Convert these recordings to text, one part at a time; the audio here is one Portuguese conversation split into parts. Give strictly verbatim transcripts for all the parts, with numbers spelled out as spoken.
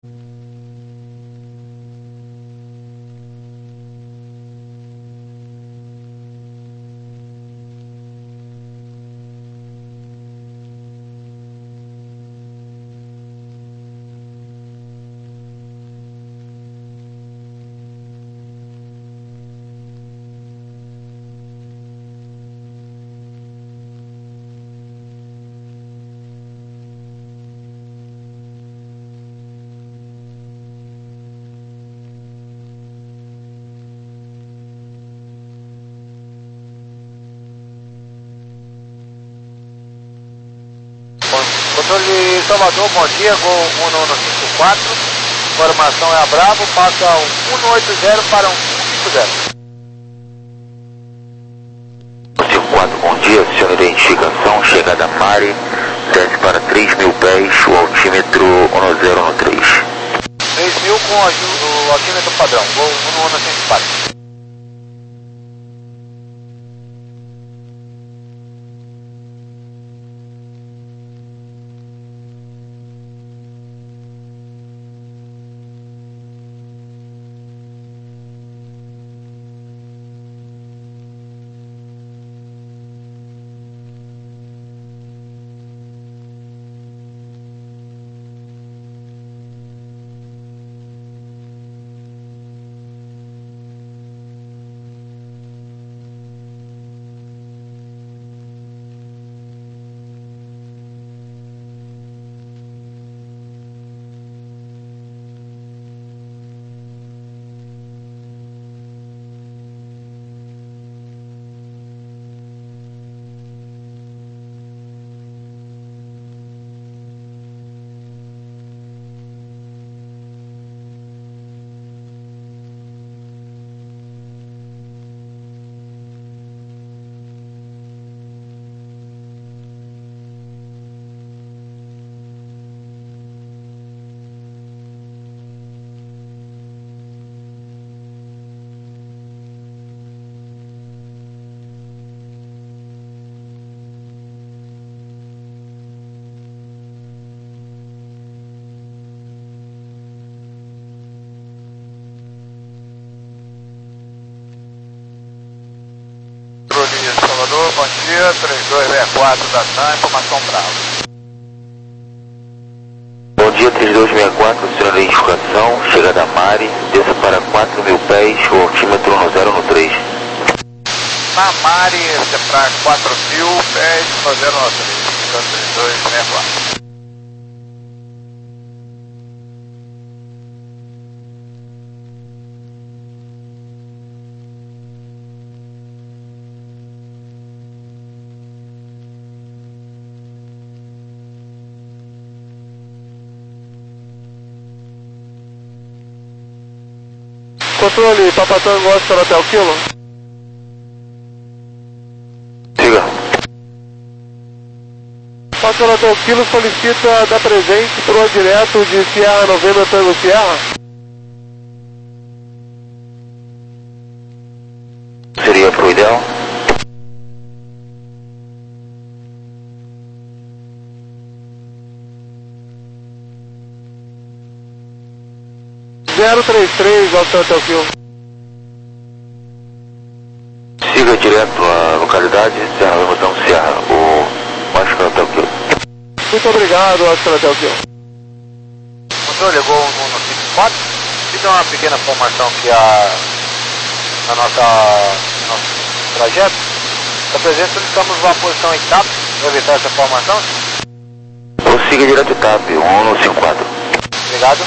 Controle Salvador, bom dia, Gol um nove cinco quatro, informação é a Bravo, passa um um oito zero para um um cinco zero. cinco quatro, bom dia, senhor, identificação, chegada Mari, desce para três mil pés, o altímetro um zero um três. três mil com o altímetro padrão, Gol um nove cinco quatro. Salvador, bom dia, três dois seis quatro da S A M, informação Bravo. Bom dia, três dois seis quatro, senhor, identificação, chegada Mari, desça para quatro mil pés, o altímetro um zero um três. Na Mari, este é para quatro mil pés, um zero um três, três dois seis quatro. Controle, Papa Tango, Oscar Hotel Kilo. Siga. Oscar Hotel Kilo solicita dar presente para o direto de Sierra Novembro Tango Sierra. Seria pro ideal? zero três três, Oscar Hotel Kilo. Siga direto à localidade, Serra do Botão Sierra, o Oscar Hotel Kilo. Muito obrigado, Oscar Hotel Kilo. Controle, Gol um nove cinco quatro, e dá uma pequena informação que a, na nossa no nosso trajeto, está presente, solicitamos uma posição em TAP, para evitar essa informação. Siga direto TAP, um nove cinco quatro. Obrigado.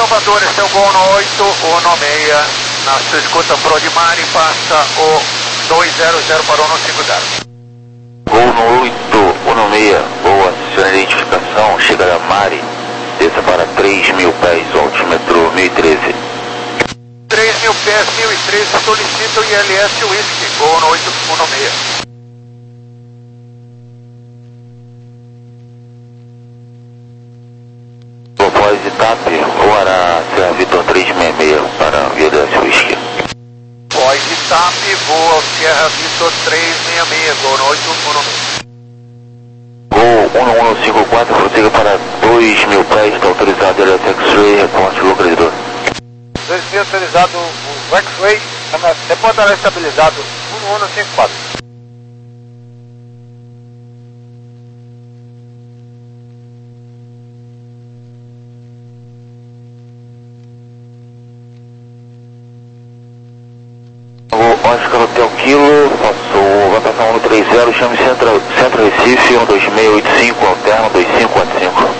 Salvador, esse é o Gol no oito um seis, na sua escuta Prodimari, passa o dois zero zero para o um cinco zero. Gol no oito um seis, boa, sua identificação, chegada Mari, desça para três mil pés, altímetro mil e treze. três mil pés, mil e treze, solicita o I L S Whisky, Gol no oito um seis. Após Itap, voará Serra Vitor trezentos e sessenta e seis para I L S Whisky. Após Itap, voa Sierra Vitor trezentos e sessenta e seis, Gol no oito um seis. Gol um um cinco quatro, prossiga para dois mil pés, está autorizado L S X-Ray, reporte localizador. dois mil autorizado o X-Ray, reportará estabilizado um um cinco quatro. O Oscar Hotel Kilo, passou, vai passar um três zero, chame Centro, Centro Recife, um dois seis oito cinco, alterno dois cinco quatro cinco.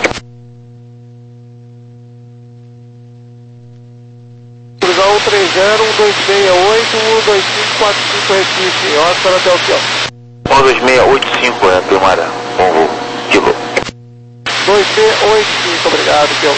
Cruzar um três zero, um dois seis oito, um dois cinco quatro cinco Recife, Oscar Hotel Kilo. um dois seis oito cinco é a primária, bom voo, Kilo. dois seis oito cinco, obrigado, Kilo.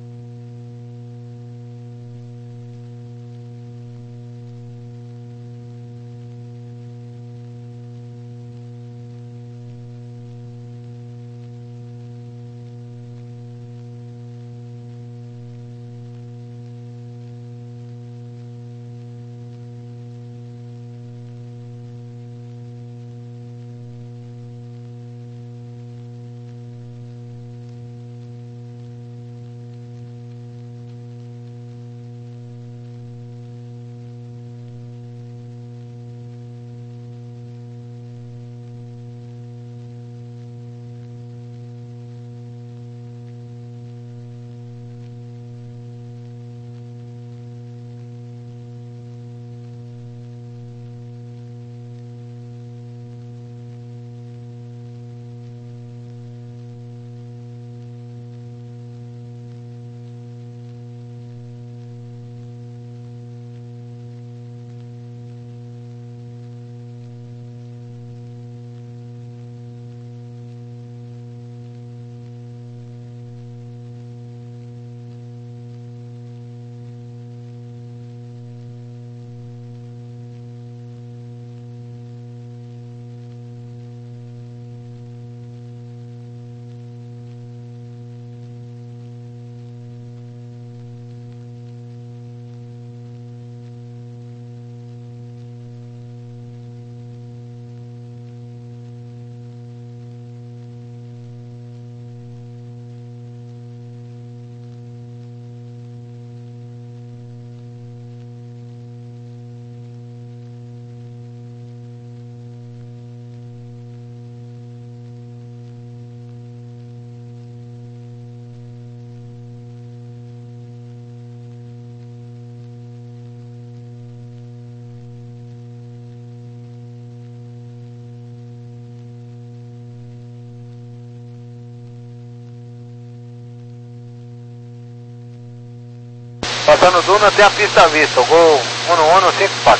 Passando Duna, tem a pista à vista, o Gol um um cinco quatro.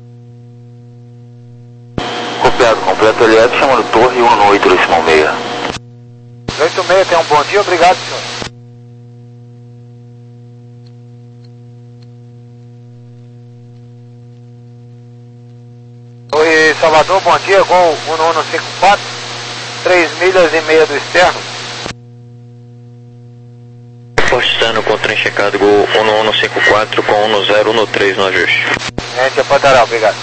Copiado, completo L S, chamando Torre um um oito dois seis. oito seis, tenha um bom dia, obrigado, senhor. Oi, Salvador, bom dia, Gol um um cinco quatro, três milhas e meia do externo. Postando com o trem checado, Gol um um cinco quatro com um zero um três no ajuste. Gente, apontará, obrigado.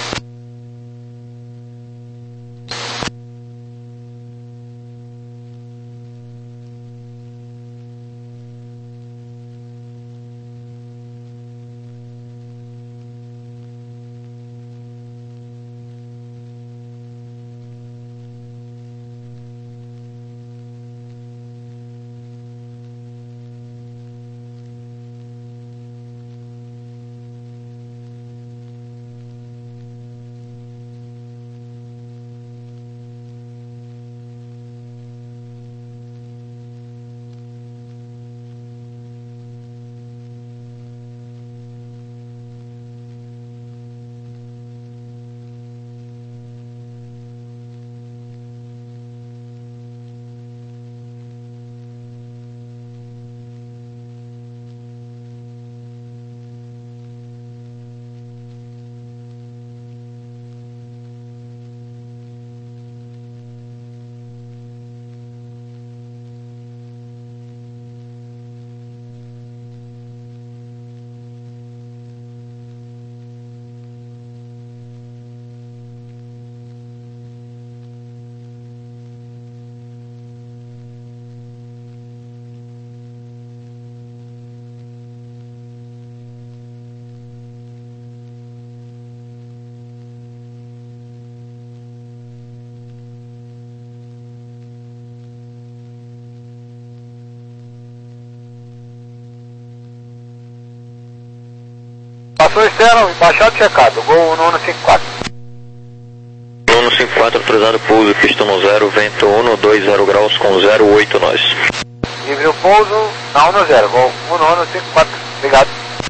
Informação externa, baixado checado, Gol um um cinco quatro. um um cinco quatro, autorizado pouso, pista no zero, vento um dois zero graus com zero oito nós. Livre o pouso na um zero, Gol um um cinco quatro, obrigado.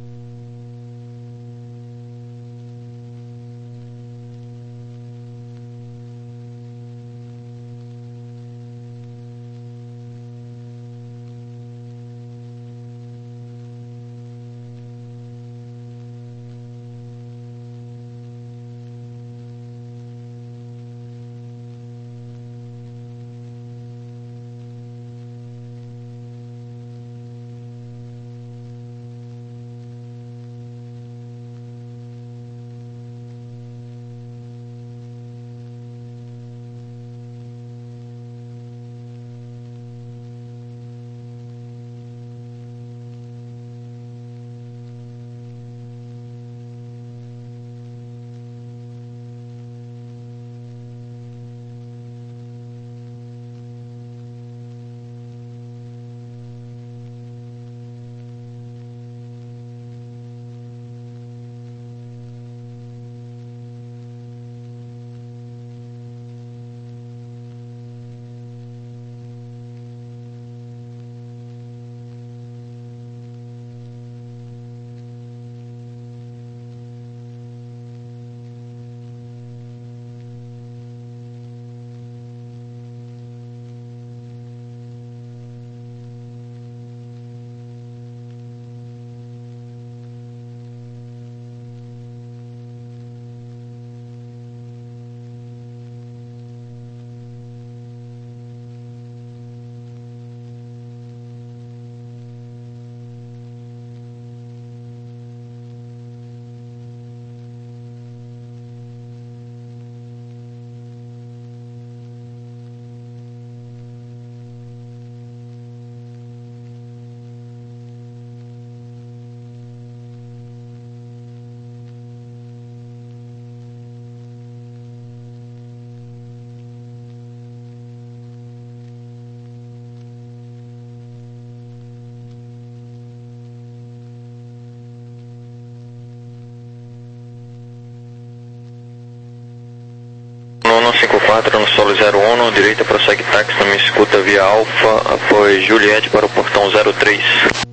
um um cinco quatro no solo zero um, direita prossegue táxi, não me escuta via Alfa, apoio Juliette para o portão zero três.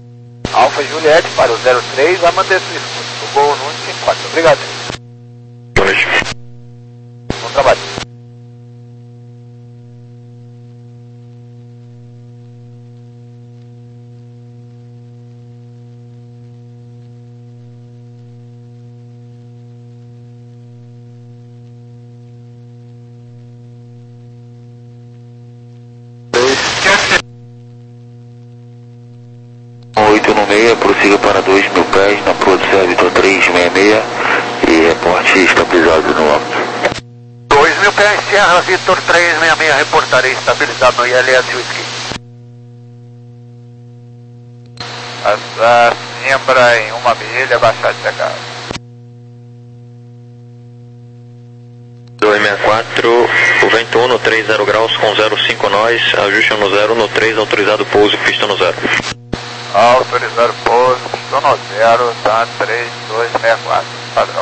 Alfa Juliette para o zero três, vai manter sua escuta, Gol um um cinco quatro, obrigado. Boa noite. Bom trabalho. oito no meio, prossiga para dois mil pés na Proa do Vitor trezentos e sessenta e seis e reporte estabilizado no âmbito. dois mil pés, Sierra Vitor trezentos e sessenta e seis, reportarei estabilizado no I L S Whisky. Essa Simbra em uma milha, baixar de chegada. dois sessenta e quatro, o vento um no três zero graus com zero cinco nós, ajuste no zero no três, autorizado pouso, pista no zero. Autorizar pouso, pista no zero, tá três dois seis quatro, padrão.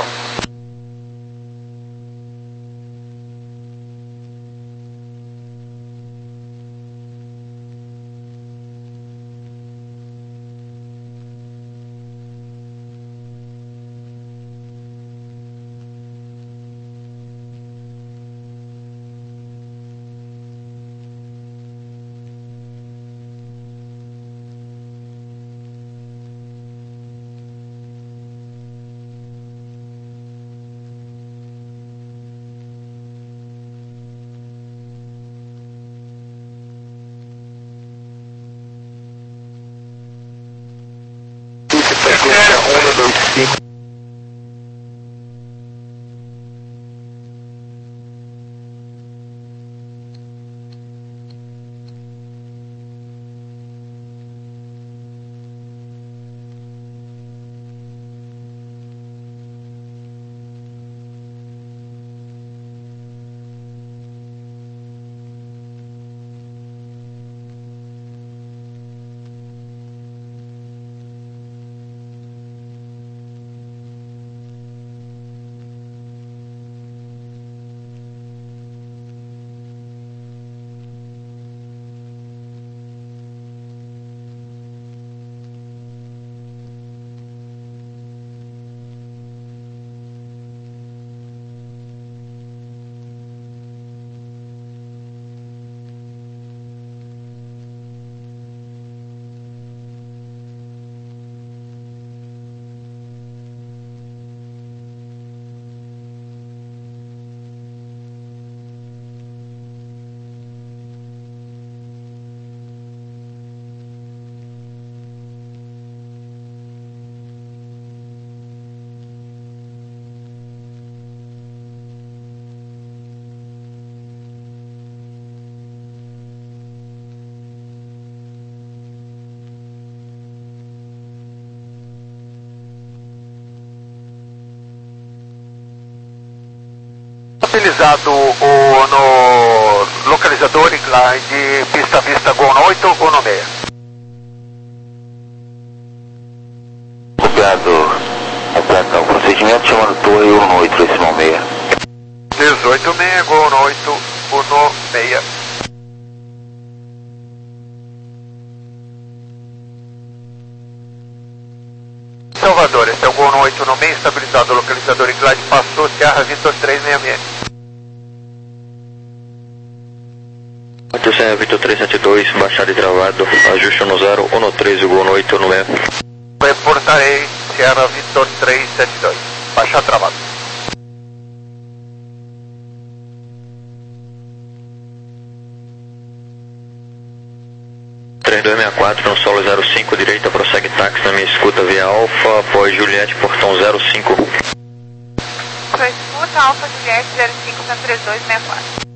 estabilizado o, no localizador de pista vista Gol no oito ou no seis? Copiado. Aperta o procedimento chamando torre um no oito, decimal seis. dezoito seis, Gol no oito, um no seis. Salvador, este é o Gol no oito no seis, estabilizado o localizador em glide, passou Sierra Vitor três seis seis. oito Sierra Vitor três sete dois, baixado e travado, ajuste no zero, um no três, o Gol no oito no seis. Reportarei Sierra Vitor três sete dois, baixado travado. três dois seis quatro, no solo zero cinco, direita, prossegue táxi na minha escuta via Alfa, após Juliette, portão zero cinco. Sua escuta, Alfa Juliette zero cinco para três dois seis quatro.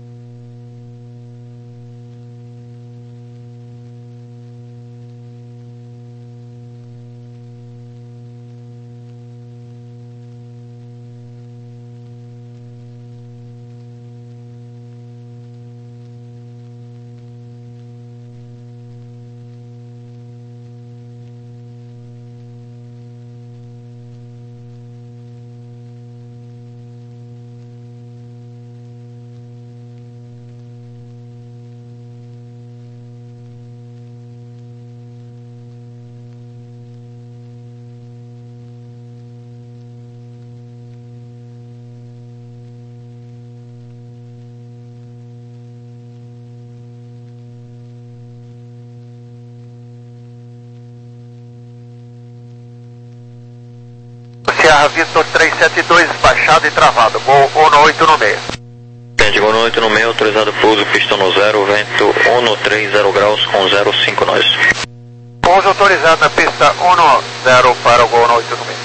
Sierra Vitor três sete dois, baixado e travado, Gol um no oito no seis. Entende, Gol no oito no seis, autorizado pouso, pista no zero, vento um no três, zero graus, com zero cinco nós. Pouso autorizado na pista um no zero para o Gol no oito no seis.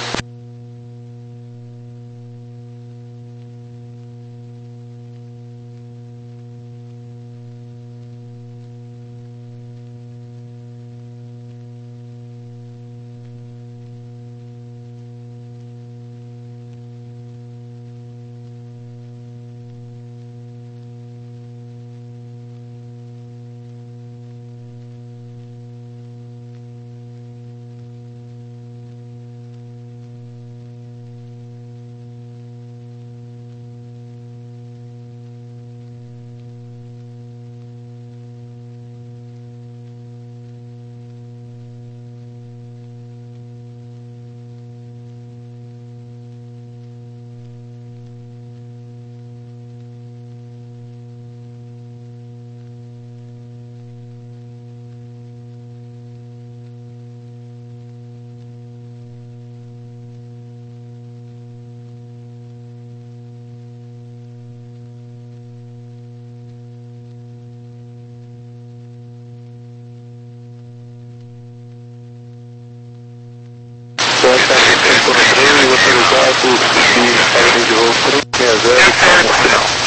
autorizado e pagamento de voo três seis zero.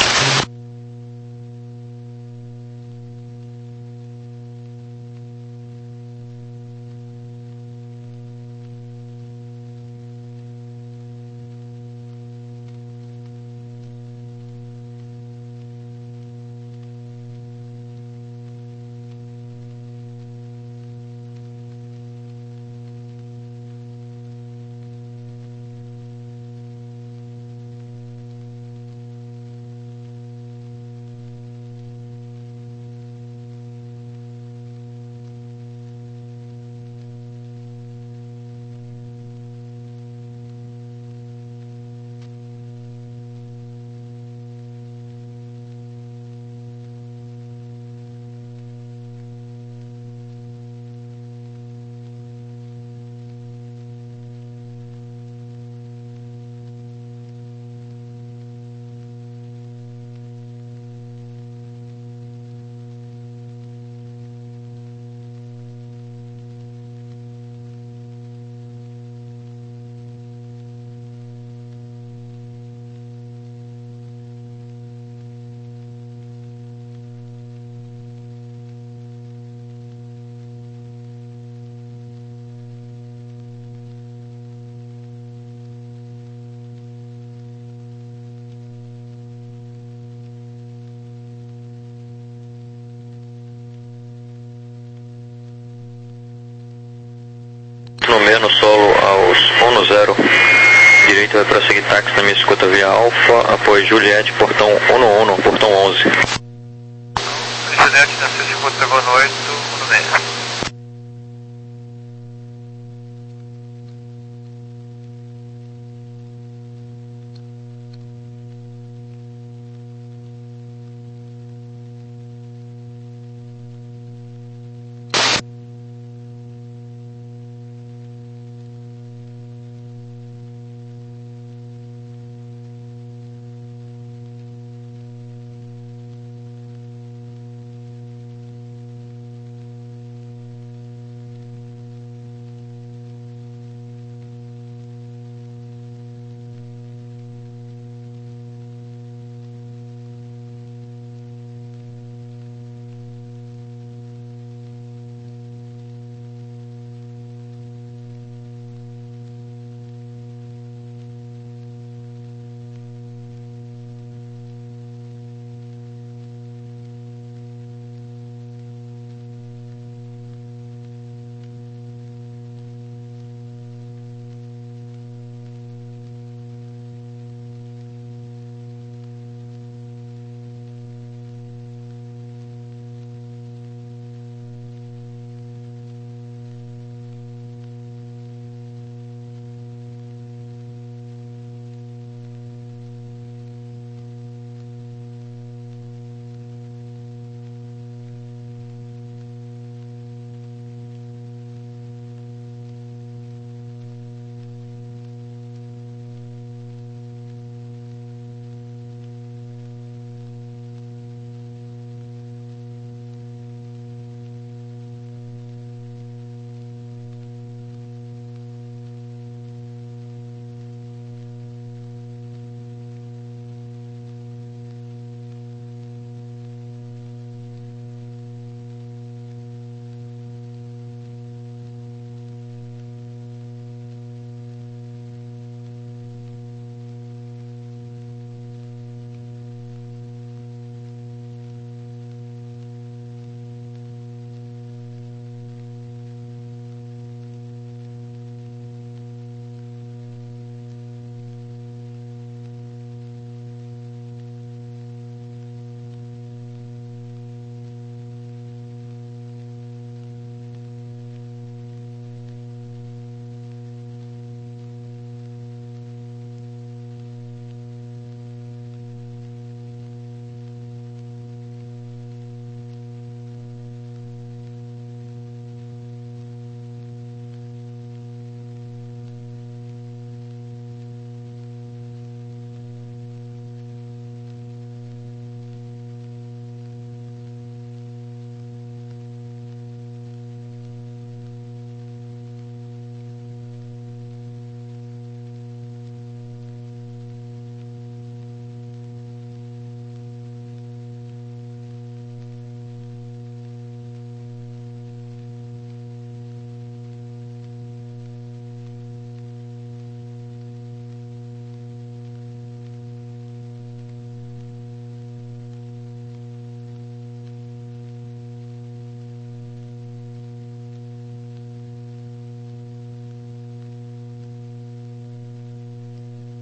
um zero. Direito vai prosseguir táxi na minha escuta via Alfa, apoio Juliette, portão um um, portão onze. Juliette, na sua escuta, boa noite.